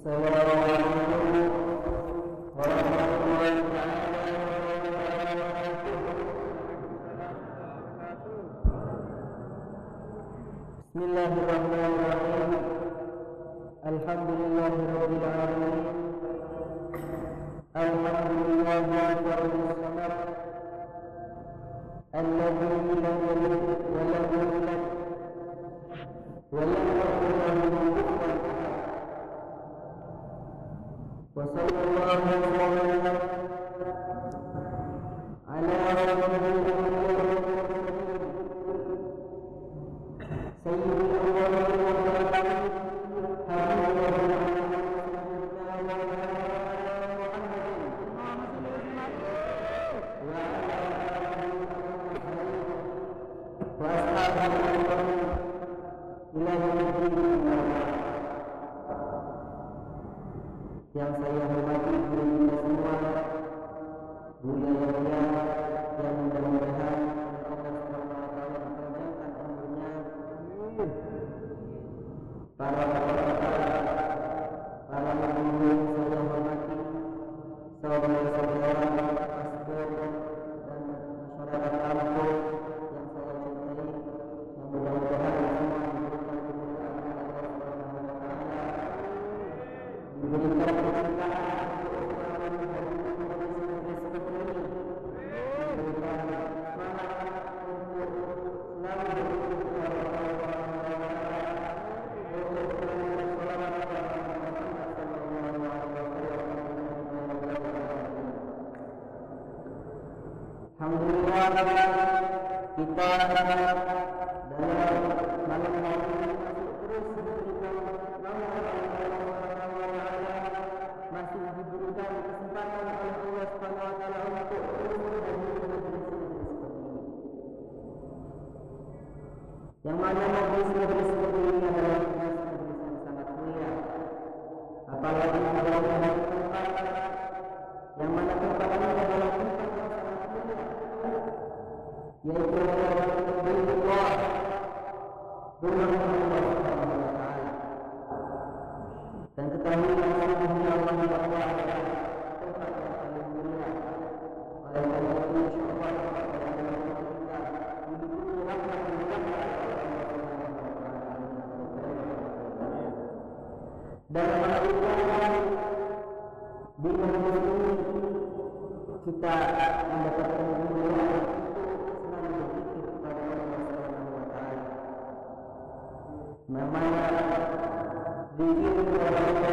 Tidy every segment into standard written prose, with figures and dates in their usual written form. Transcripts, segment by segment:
Assalamualaikum warahmatullahi wabarakatuh. Bismillahirrahmanirrahim. Alhamdulillahirabbil alamin. Alhamdulillahi rabbil samad. Alladzi lam yalid wa lam yulad wa lam yakul lahu kufuwan ahad. Wa sallallahu alaihi wa sallam ala yang saya hormati guru kita semua, guru yang mulia, yang mudah-mudahan Allah Subhanahu wa taala dipanjangkan umurnya. Para guru yang saya hormati, saudara-saudara pastor dan masyarakat kampung yang saya cintai, yang mudah-mudahan semua diberikan kemuliaan Allah Subhanahu wa taala, diberikan Alhamdulillah, kita dalam malam hari ini terus diberikan masih diberikan kesempatan oleh Allah Subhanahu wa taala untuk terus yang mana majlis seperti ini adalah majlis yang sangat mulia, apalagi pada hari tempat yang mana tempat ini adalah tempat yaitu Allah, rumah Allah Subhanahu wa taala. Dan ketahui sesungguhnya Allah adalah tempat yang paling mulia. Oleh karena itu insyaallah kita mendukung rahmat dan melakukan di majlis ini kita mendapatkan kemuliaan namanya zikir kepada Allah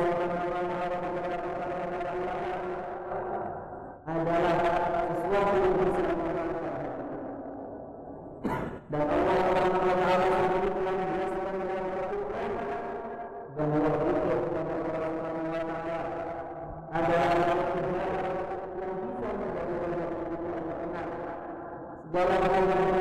adalah sesuatu yang bisa menyenangkan hati. Dan Allah Subhanahu wa taala sendiri telah menjelaskan dalam Al-Qur'an bahwa zikir kepada Allah Subhanahu wa taala adalah kebenaran yang bisa menjadikan hati kita tenang. Segala hal yang ada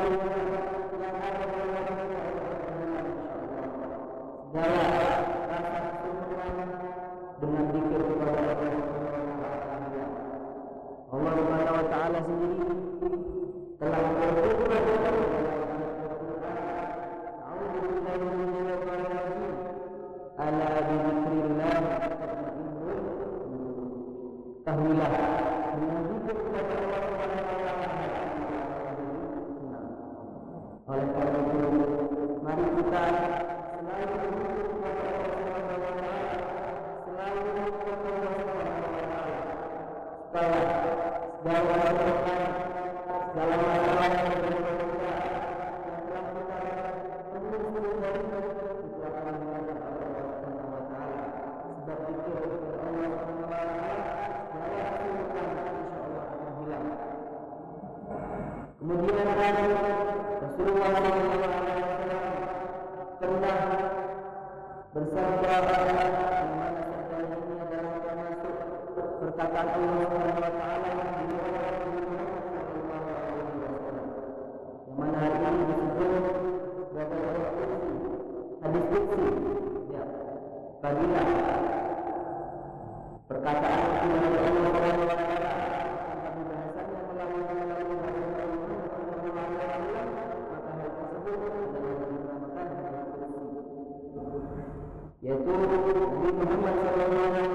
dalam rasa kesyukuran dengan zikir kepada Allah Subhanahu wa taala. Allah Subhanahu wa taala sendiri telah berfirman dalam Al-Qur'an, "A'udzu billahi minasyaitonir rajim. Ala bi dzikrillah tatma'innul qulub." Tahuilah dengan zikir kepada Allah Subhanahu wa taala. Oleh karena itu, mari kita kemudian Rasulullah SAW pernah bersabda yang mana sabdanya ini adalah termasuk perkataan Allah Subhanahu wa taala yang diriwayatkan oleh Muhammad sallallahu alaihi wasallam, yang mana hari ini disebut sebagai hadis qudsi, ya, fadilah perkataan Allah Subhanahu wa taala yang dibahasanya melalui yaitu Nabi Muhammad sallallahu alaihi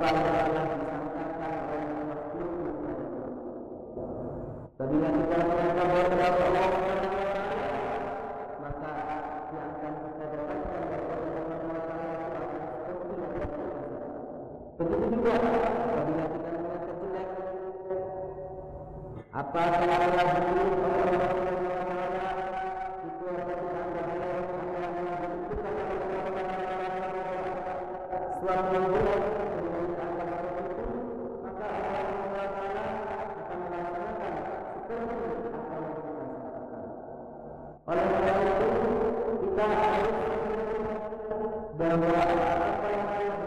apa yang telah disangkakan oleh makhluk. Apabila kita menganggap bahwa Allah maka yang akan kita dapatkan dari Allah seperti yang kita katakan. Begitu juga apabila kita menganggap jelek apa yang telah dilakukan oleh Allah itu akan dianggap jelek suatu yang jelek maka Allah akan melaksanakan seperti apa yang kita. Oleh karena itu kita harus bahwa apa yang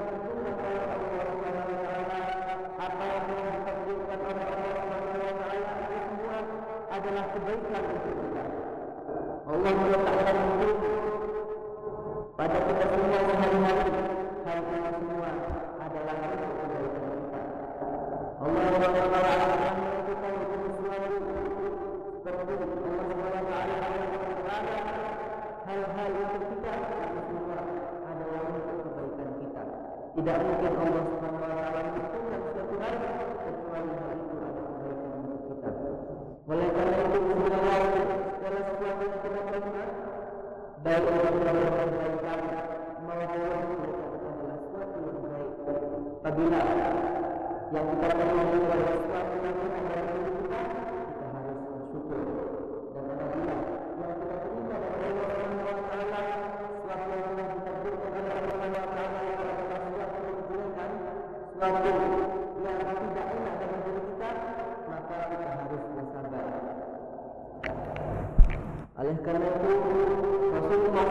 apa yang ditakdirkan oleh Allah itu semua adalah kebaikan untuk kita. Allah meletakkan itu pada kita semua sehari-hari. Hal ini semua adalah untuk kebaikan kita. Allah meletakkan kita untuk selalu seperti Allah hal-hal yang kita semua adalah untuk kebaikan kita. Tidak mungkin Allah SWT menentukan suatu hal kecuali hal itu adalah kebaikan untuk kita. Oleh karena itu segala sesuatu yang kita terima baik adalah kebaikan maupun adalah suatu yang baik. Apabila yang kita terima adalah sesuatu yang kita terima, kita harus bersyukur. Dan apabila yang kita terima dari Allah SWT sesuatu yang telah ditakdirkan oleh Allah SWT adalah suatu yang kejelekan, suatu yang tidak enak dalam diri kita, maka kita harus bersabar. Oleh karena itu Rasulullah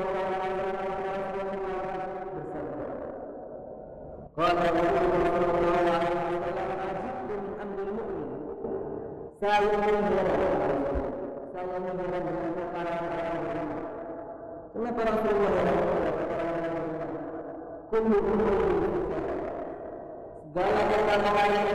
bersabda, qala Rasulullah sallallahu alaihi wasallam, ajibtu min amril mu'min. Saya mengheran dengan perkara orang. Kenapa Rasulullah kullu segala perkara yang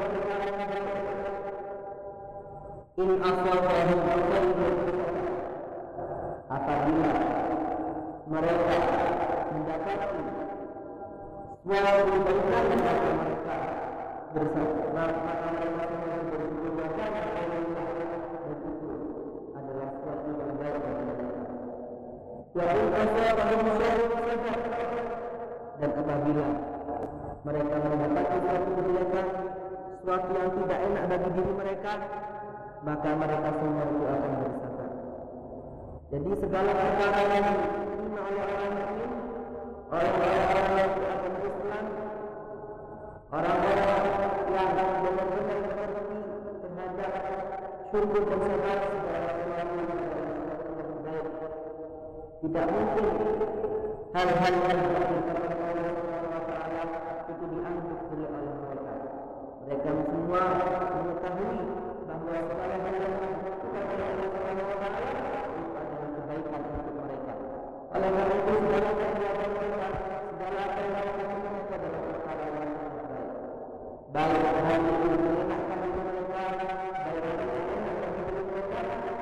in aswabahu khairun, apabila mereka mendapati suatu kebaikan maka mereka bersama maka mereka bersyukur dan itu adalah suatu yang baik bagi mereka. Wa in aswabahu syarrun, dan apabila mereka mendapati suatu kejelekan, suatu yang tidak enak bagi diri mereka, maka mereka semua itu akan bersabar. Jadi segala perkara yang diterima oleh orang mukmin, orang-orang yang beragama Islam, orang-orang yang benar-benar mengerti terhadap syukur dan sabar, segala sesuatu yang baik. Tidak mungkin hal-hal yang dilakukan oleh Allah SWT itu dianggap oleh mereka. Mereka semua mengetahui bahwa segala hal yang dilakukan oleh Allah SWT itu adalah kebaikan untuk mereka. Oleh karena itu segala perbuatan mereka, segala apa yang dilakukan mereka adalah perkara yang baik. Baik hal itu menyenangkan bagi mereka, baik hal itu menyenangkan bagi mereka,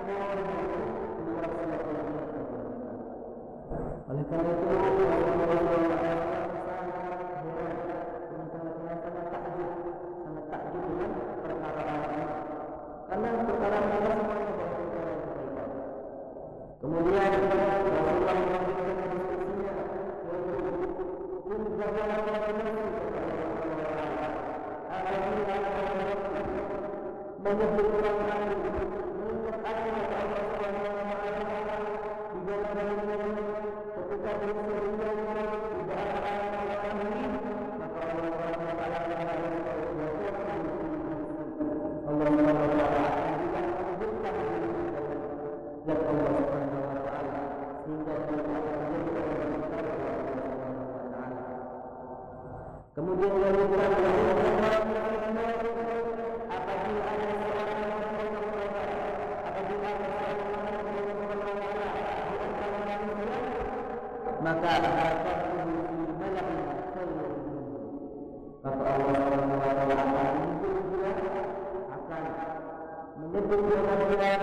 oleh karena itu sangat takjub dengan perkara ini, karena perkara mereka semuanya adalah perkara yang kebaikan. Kemudian Rasulullah memberikan instruksinya, menyebut orang lain, mengingat Allah ketika berserinya tidak ada ini, maka Allah dan Allah Subhanahu wa taala sehingga kemudian yang kedua apabila ada maka maka Allah akan menyebut dia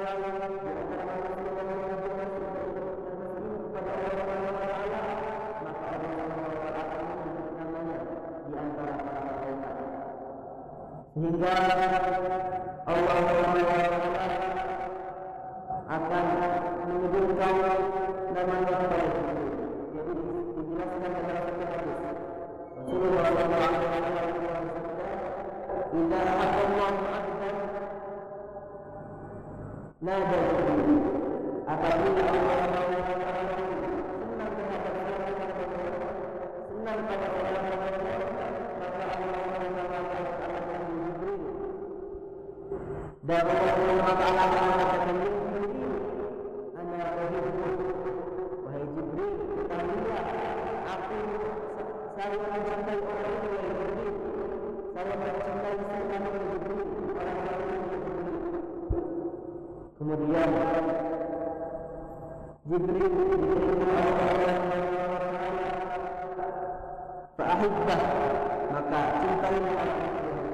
Sehingga Allah akan menyebutkan nama-nama itu. Jadi dijelaskan dalam hadis. Rasulullah SAW, "Idza ahabballahu 'abdan nada bihi." Apabila Allah senang pada orang dan Allah Ta'ala mengatakan Jibril, ana uhibbu, wahai Jibril, ketahuilah aku saya mencintai orang itu, wahai Jibril, saya mencintai siapa Jibril, orang Jibril. Kemudian Jibril diberikan Allah fa'ahibbah, maka cintailah aku.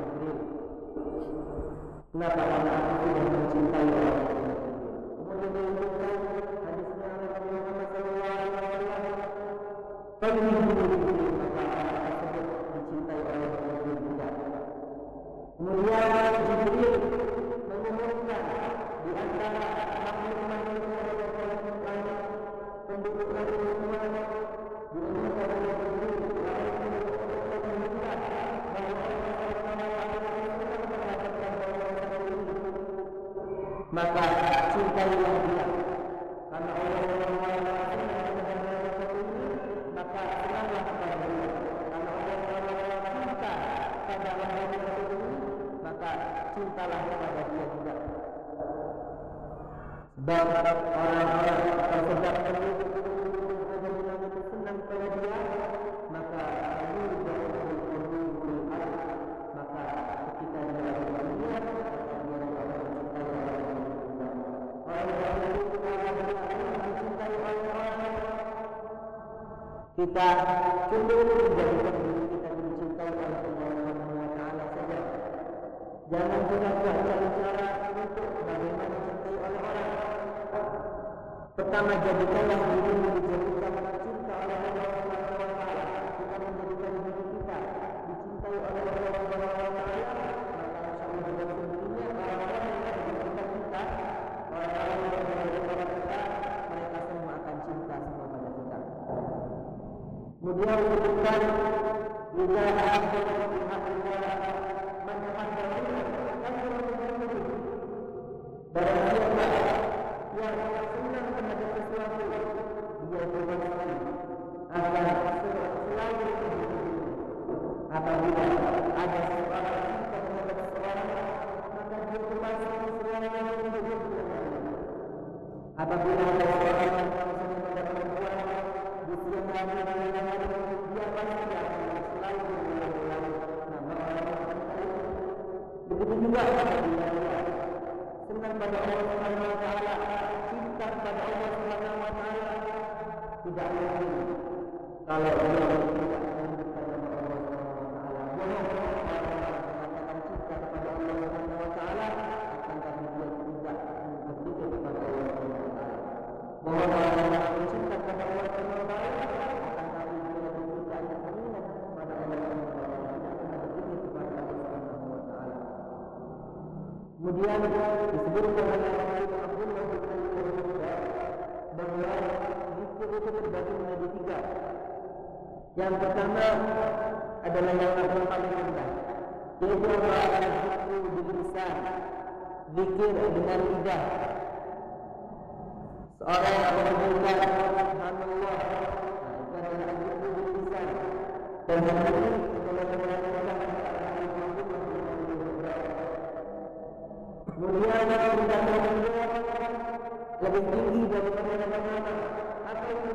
Kenapa? Karena aku sudah mencintai orang. Kemudian disebutkan hadisnya Nabi Muhammad SAW. Kalau Jibril, maka orang tersebut dicintai oleh Jibril juga. Kemudian Jibril mengumumkan di antara makhluk-makhluk penduduk langit semua diumumkan oleh Jibril maka cintailah dia, karena Allah maka senanglah kepada dia, karena Allah cinta pada orang maka cintalah kepada dia juga. Sebab orang-orang tersedap senang pada dia, maka maka ketika dia berbuat kita cenderung menjadikan diri kita dicintai oleh Allah Subhanahu wa Ta'ala saja. Jangan juga cari cara untuk bagaimana dicintai oleh orang. Pertama, jadikanlah diri dijadikan cinta oleh Allah Subhanahu wa Ta'ala. Kita menjadikan diri kita dicintai oleh Allah Subhanahu wa Ta'ala. Maka insyaallah dengan sendirinya orang-orang yang mencintai kita, orang-orang yang mencintai kita, mereka semua akan cinta semua pada kita. Kemudian disebutkan juga ahabba bi haqqillah man haqqahu barang siapa yang senang terhadap sesuatu dia berwajib akan selalu apabila ada seorang cinta terhadap seorang maka dia pasti selalu apabila ada seorang yang senang terhadap perempuan di siang hari dia pasti akan selalu mengulang nama orang itu. Begitu juga apabila dia senang pada Allah Subhanahu wa Ta'ala, cinta kepada Allah Subhanahu wa Ta'ala, tidak mungkin kalau dia tidak menyebutkan nama Allah Subhanahu wa Ta'ala. Bohong mengatakan cinta kepada Allah Subhanahu wa Ta'ala, akan tapi dia tidak berzikir kepada Allah Subhanahu wa Ta'ala. Bohong mengatakan cinta kepada Allah Subhanahu wa Ta'ala, akan tapi dia tidak mengingat kepada Allah Subhanahu wa Ta'ala, tidak pernah berzikir kepada Allah Subhanahu wa Ta'ala. Kemudian disebutkan oleh Abdullah bin Mas'ud bahwa zikir itu terbagi menjadi 3. Yang pertama adalah yang paling rendah, yaitu zikir bil lisan, zikir dengan lidah. Seorang yang menyebutkan subhanallah, itu adalah zikir bil lisan, dan yang ini adalah kemudian lebih tinggi daripada nama-nama apa itu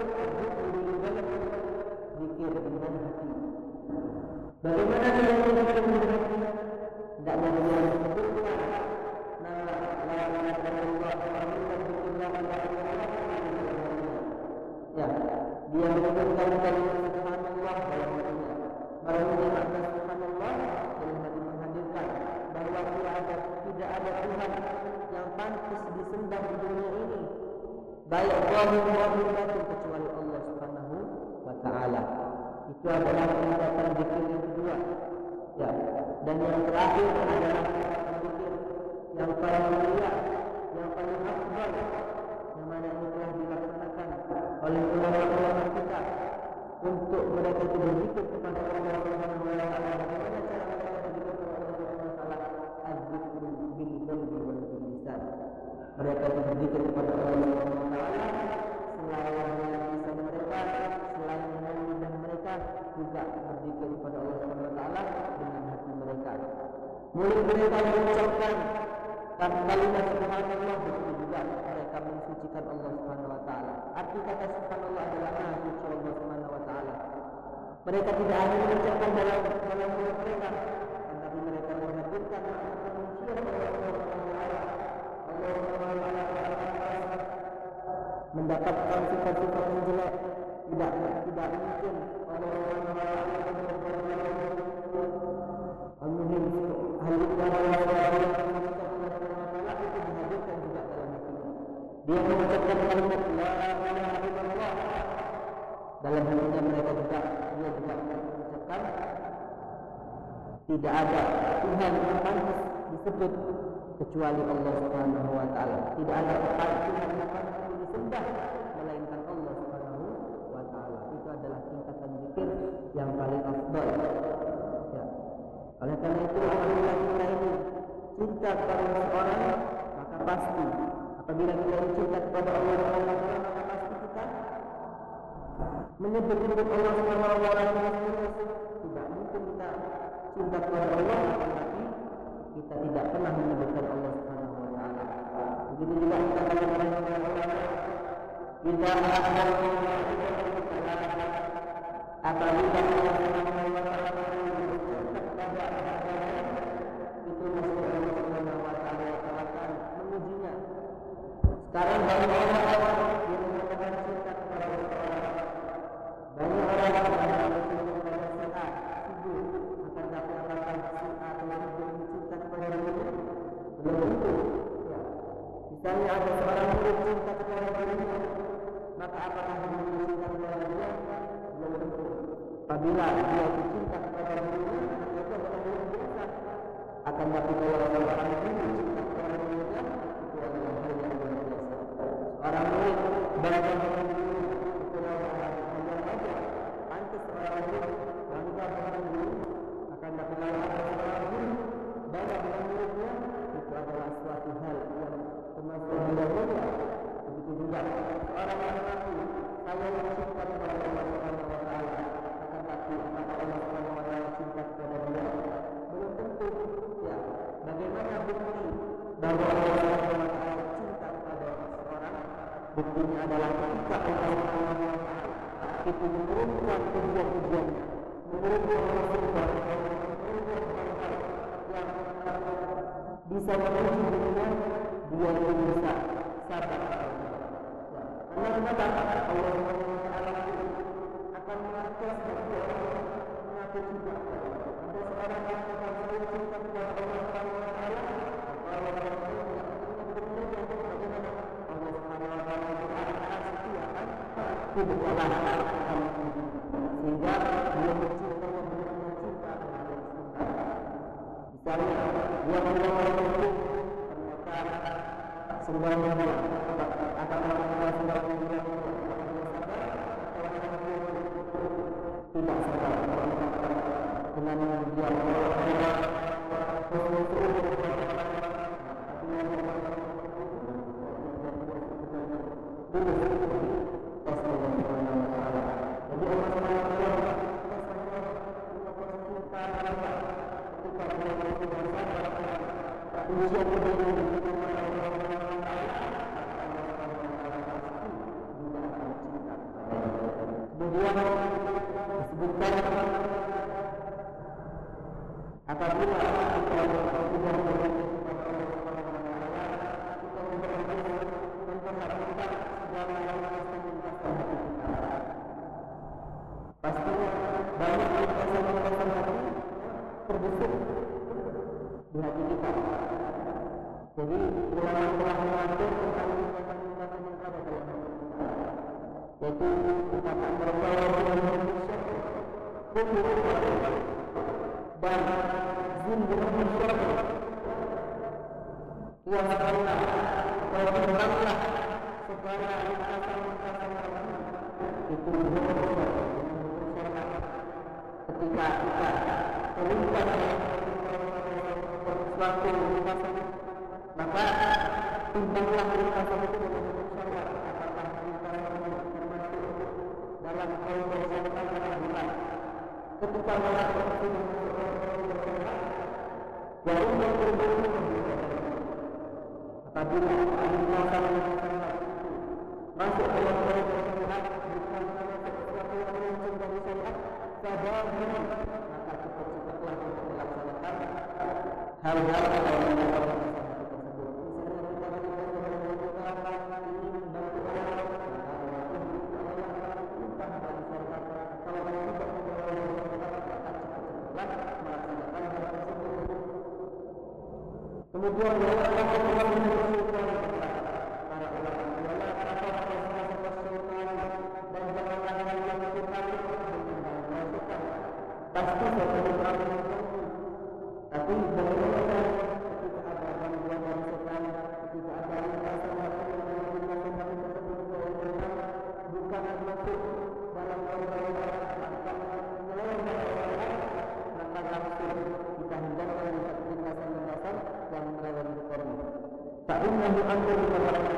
zikir dengan hati. Bagaimana dengan zikir dengan hati? Tidaknya dia menyebutkan nama la ilaha illallah ya, dia menyebutkan kalimat subhanallah dalam hatinya. Barunya makna subhanallah dalam hati menghadirkan bahwa tidak ada Tuhan yang pantas disembah di dunia ini, baik zahir maupun batin, kecuali Allah Subhanahu wa taala. Itu adalah tingkatan zikir yang kedua. Ya, dan yang terakhir adalah tingkatan zikir yang paling mulia, yang paling afdal, yang mana ini telah dilaksanakan oleh ulama-ulama kita untuk mereka itu berzikir kepada Allah Subhanahu wa taala. Bagaimana cara mereka berzikir kepada Allah Subhanahu wa taala? Az-zikru bil qalbi wal lisan. Mereka itu berzikir kepada Allah Subhanahu wa taala selain dengan lisan mereka, selain dengan lidah mereka, juga berzikir kepada Allah Subhanahu wa taala dengan hati mereka. Mulut mereka mengucapkan kalimat subhanallah, begitu juga mereka mensucikan Allah Subhanahu wa taala. Arti kata subhanallah adalah maha suci Allah Subhanahu wa taala. Mereka tidak hanya mengucapkan dalam mulut mereka, tetapi mereka menghadirkan kebencian Allah Subhanahu wa taala. Allah Subhanahu wa taala mendapatkan sifat-sifat yang jelek. Tidak mungkin Allah Subhanahu wa taala al-muhim hal itu dia mengucapkan kalimat la ilaha illallah. Dalam hatinya mereka juga mengucapkan tidak ada Tuhan yang pantas disebut kecuali Allah Subhanahu wa taala. Tidak ada Tuhan yang pantas disembah melainkan Allah Subhanahu wa taala. Itu adalah tingkatan zikir yang paling afdal. Ya. Oleh karena itu apabila kita ini cinta kepada seseorang, maka pasti apabila kita cinta kepada Allah Subhanahu wa taala, maka pasti kita menyebut-nyebut Allah Subhanahu wa taala. Tidak mungkin kita cinta kepada Allah tetapi kita tidak pernah menyebutkan Allah Subhanahu wa taala. Begitu juga kita katakan kita apabila Allah Subhanahu wa taala sekarang banyak orang yang mengatakan cinta kepada seseorang. Banyak orang yang mengatakan cinta kepada si A, si B. Akan dapat apakah si A atau si B yang cinta kepada dirinya? Belum tentu. Ya. Misalnya ada seorang murid cinta kepada dirinya, maka apakah dia cinta kepada dia? Belum tentu. Apabila dia cinta kepada dirinya, itu adalah yang biasa. Akan dapat kalau orang ini cinta kepada dirinya, itu adalah hal yang biasa. Orang murid bangga dengan guru, itu adalah aja. Pantas orang murid bangga dengan guru, akan dapat orang guru bangga dengan muridnya, itu adalah suatu hal yang termasuk mulia. Begitu juga orang yang mengaku saya yang cinta kepada Allah Subhanahu wa taala, akan tapi apakah Allah Subhanahu wa taala cinta kepada dia? Belum tentu. Ya, bagaimana bukti bahwa Allah Subhanahu wa taala cinta kepada seseorang? Buktinya adalah ketika Allah Subhanahu wa taala itu menurunkan ujian-ujiannya, menurunkan musibah, menurunkan hal yang bisa menguji dirinya, dia itu bisa sabar. Karena kenapa? Allah Subhanahu wa taala akan mengangkat bagi orang mengaku cinta. Ada seorang yang mengaku cinta kepada Allah Subhanahu wa taala, Allah hidup Allah sehingga dia bercinta dengan cinta kepada cinta. Misalnya dia mengenal itu ternyata semuanya akan melakukan semuanya tidak sabar dengan dia disebutkan apabila pastinya banyak lintasan-lintasan hati terbesit di hati kita. Jadi ulama dan zumbuhun syurga yang karena beranglah segala lintasan-lintasan itu ketika kita terlibat suatu lintasan, maka timbanglah lintasan itu dengan syariat. Apakah lintasan itu termasuk dalam kaum bersyariat atau bukan? Ketika melakukan jadi yang berbeda apabila lintasan masuk dalam kaum bersyariat bukan sesuatu yang muncul dari syariat, sadar maka cepat-cepatlah untuk melaksanakan hal-hal yang kemudian pasti tapi bagaimana ketika ada gangguan dari setan, ketika ada lintasan bukan masuk dalam maka langsung kita hindarkan lintasan-lintasan yang melewati korban. Tak innahu amrun ma'ruf.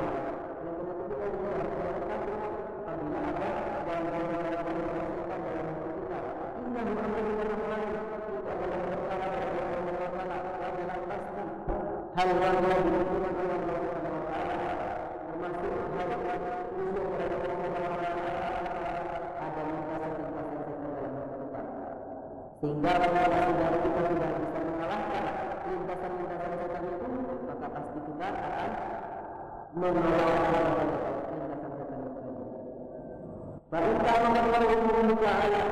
Apabila ada gangguan dalam kehidupan dalam kita, innahu amrun ma'ruf. Hal yang dilakukan oleh Allah Subhanahu wa taala termasuk hal yang usul dari Allah ada lintasan-lintasan dalam kehidupan. Sehingga apabila saudara kita sudah bisa mengalahkan lintasan-lintasan setan itu, maka pasti kita akan mengalahkan lintasan setan itu. Baik kalau membuka ayat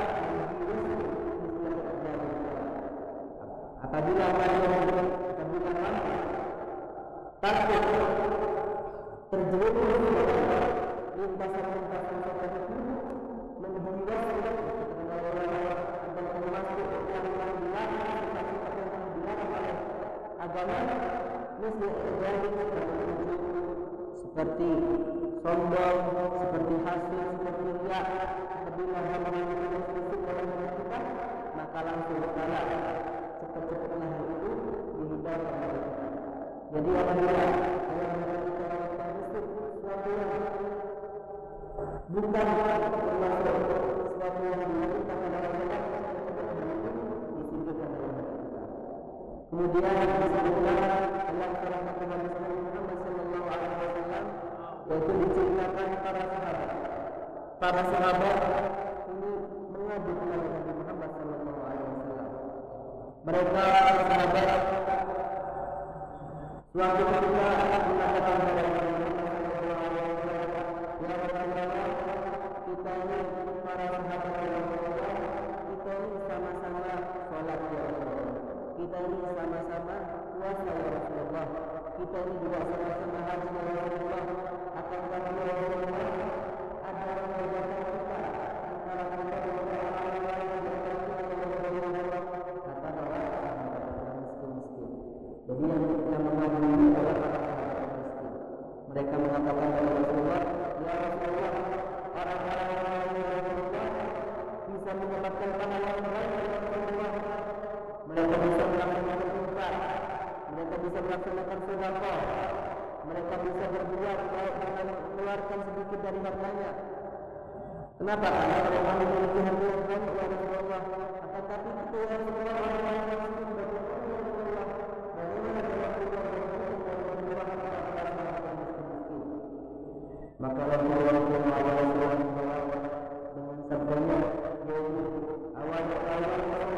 apabila kita bukan mampu takut terjerumus lintasan-lintasan setan itu menghindar dan termasuk yang dilarang oleh agama mesti terjadi seperti sombong, seperti hasil, seperti riya. Apabila hal itu masuk dalam hati kita, maka langsung kalah. Cepat-cepatlah hal itu dihindarkan oleh kita. Jadi apabila sesuatu yang bukan termasuk sesuatu yang dilakukan oleh kita, disingkirkan oleh kita. Kemudian disebutkan dalam salah satu hadis Nabi Muhammad sallallahu alaihi wasallam, yaitu diceritakan para sahabat ini mengadu kepada Nabi Muhammad sallallahu alaihi wasallam. Mereka sahabat suatu ketika mengatakan kepada Nabi Muhammad sallallahu alaihi wasallam, ya Rasulullah, kita ini para sahabat yang beriman, kita ini sama-sama sholat ya Rasulullah, kita ini sama-sama puasa ya Rasulullah, kita ini juga sama-sama haji ya Rasulullah. Akan tetapi ya Rasulullah, ada yang membedakan kita antara kita dengan orang lain yang kata bahwa miskin-miskin. Jadi yang mengadu ini adalah para sahabat miskin. Mereka mengatakan kepada Rasulullah, ya Rasulullah, orang-orang yang Rasulullah bisa menyelamatkan pahala mereka ya Rasulullah. Mereka bisa melaksanakan infak, mereka bisa melaksanakan sedekah, mereka bisa berbuat baik dengan mengeluarkan sedikit dari hartanya. Kenapa? Karena mereka memiliki harta yang banyak ya Rasulullah. Akan tapi itu ya Rasulullah, orang-orang yang miskin berbuat ya Rasulullah. Bagaimana dengan Rasulullah miskin-miskin? Maka Rasulullah dengan sabdanya, awal-awal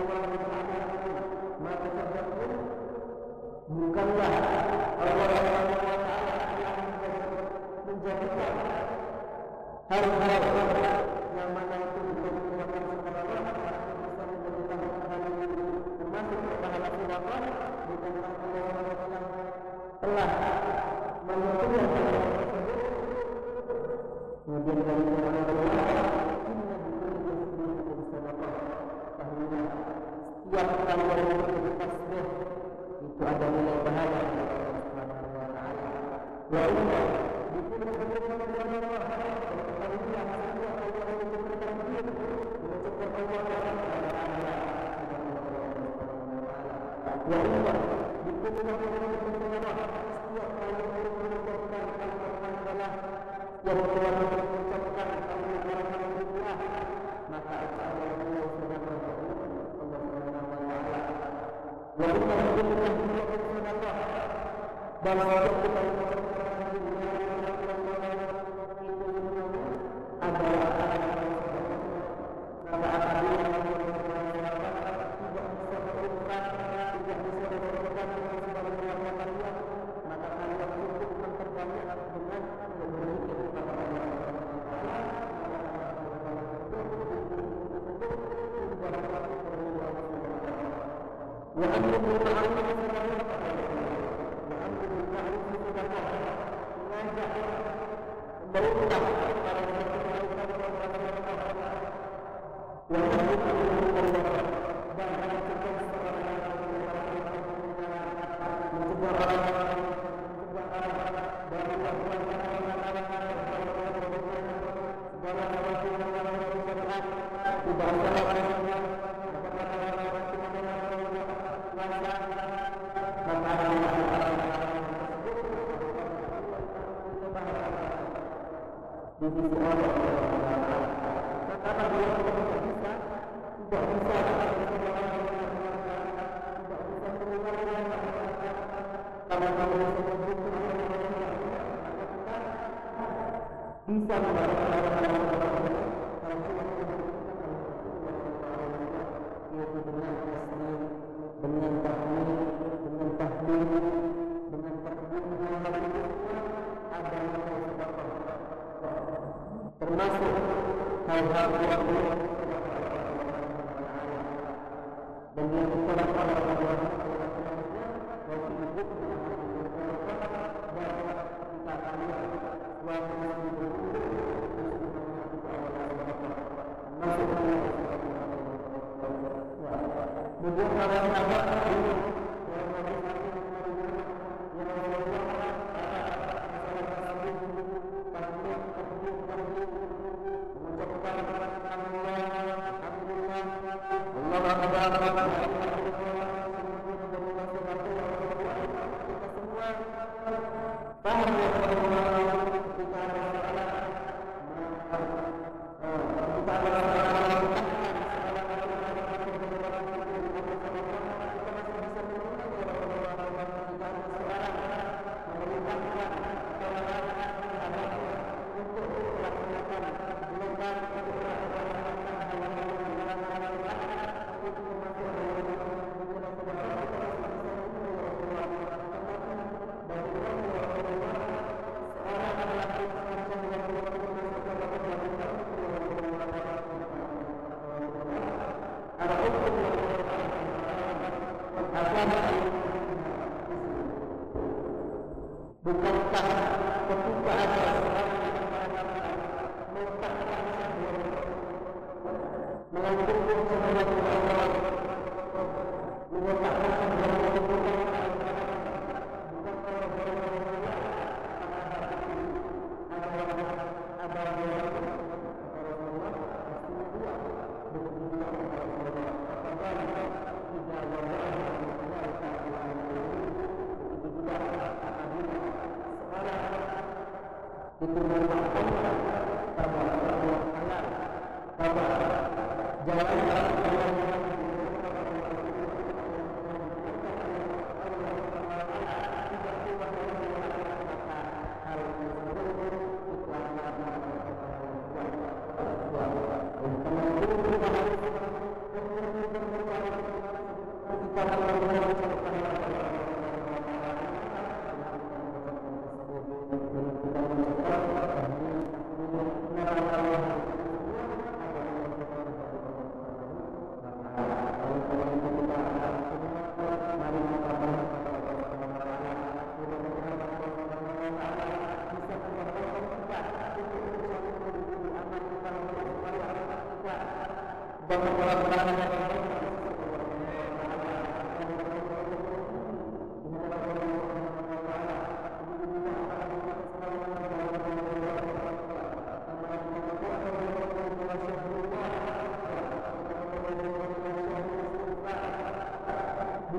maka sabdaku bukanlah Allah Subhanahu wa taala yang menjadikan hal-hal yang mana itu dilakukan secara Allah bisa menjadikan hal itu termasuk pahala sedekah, bukan Allah Subhanahu wa taala telah menentukan hal tersebut. Kemudian dari Allah inna bikulli sedekah bahwa mengucapkan tasbih itu ada nilai pahala Allah Subhanahu wa taala. Wa inna bikulli khairin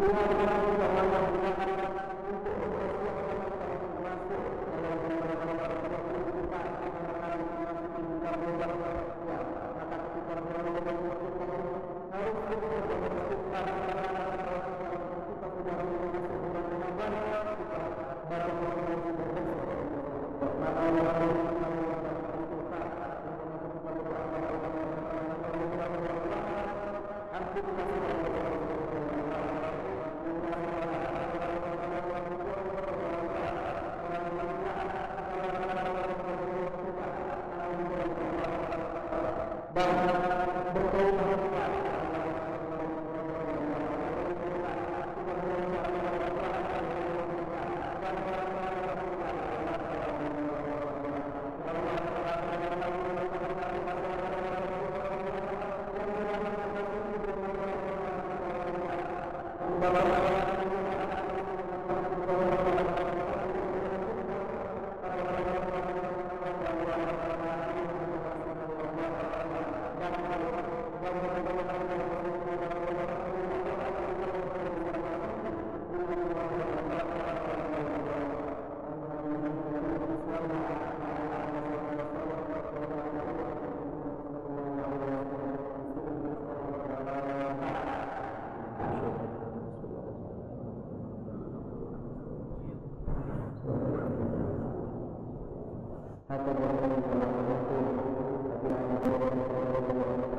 Hatta